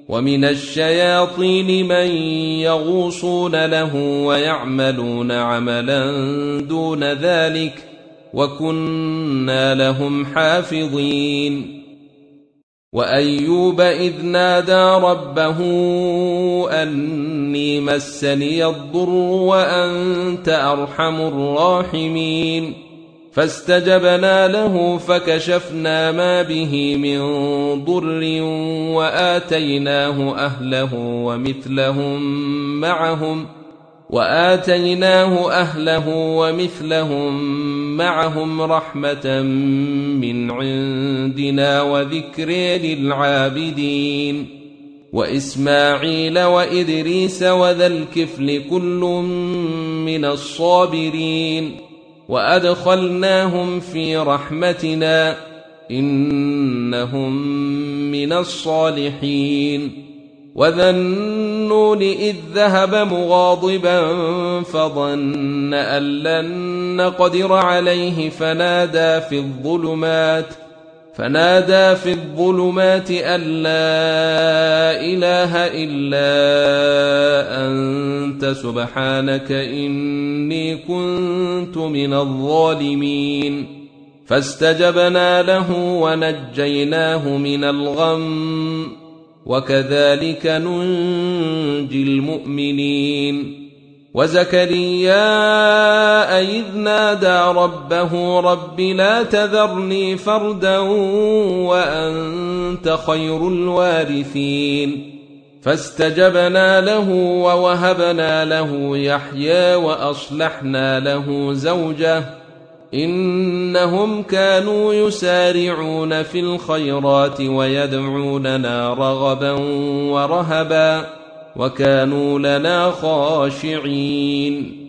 ومن الشياطين من يغوصون له ويعملون عملا دون ذلك وكنا لهم حافظين. وأيوب إذ نادى ربه أني مسني الضر وأنت أرحم الراحمين فاستجبنا له فكشفنا ما به من ضر وآتيناه أهله ومثلهم معهم رحمة من عندنا وذكر للعابدين. وإسماعيل وإدريس وذا الكفل كل من الصابرين وأدخلناهم في رحمتنا إنهم من الصالحين. وذا النون إذ ذهب مغاضبا فظن أن لن نقدر عليه فنادى في الظلمات أن لا إله إلا أنت سبحانك إني كنت من الظالمين فاستجبنا له ونجيناه من الغم وكذلك ننجي المؤمنين. وزكريا إذ نادى ربه رب لا تذرني فردا وأنت خير الوارثين فاستجبنا له ووهبنا له يحيى وأصلحنا له زوجه إنهم كانوا يسارعون في الخيرات ويدعوننا رغبا ورهبا وكانوا لنا خاشعين.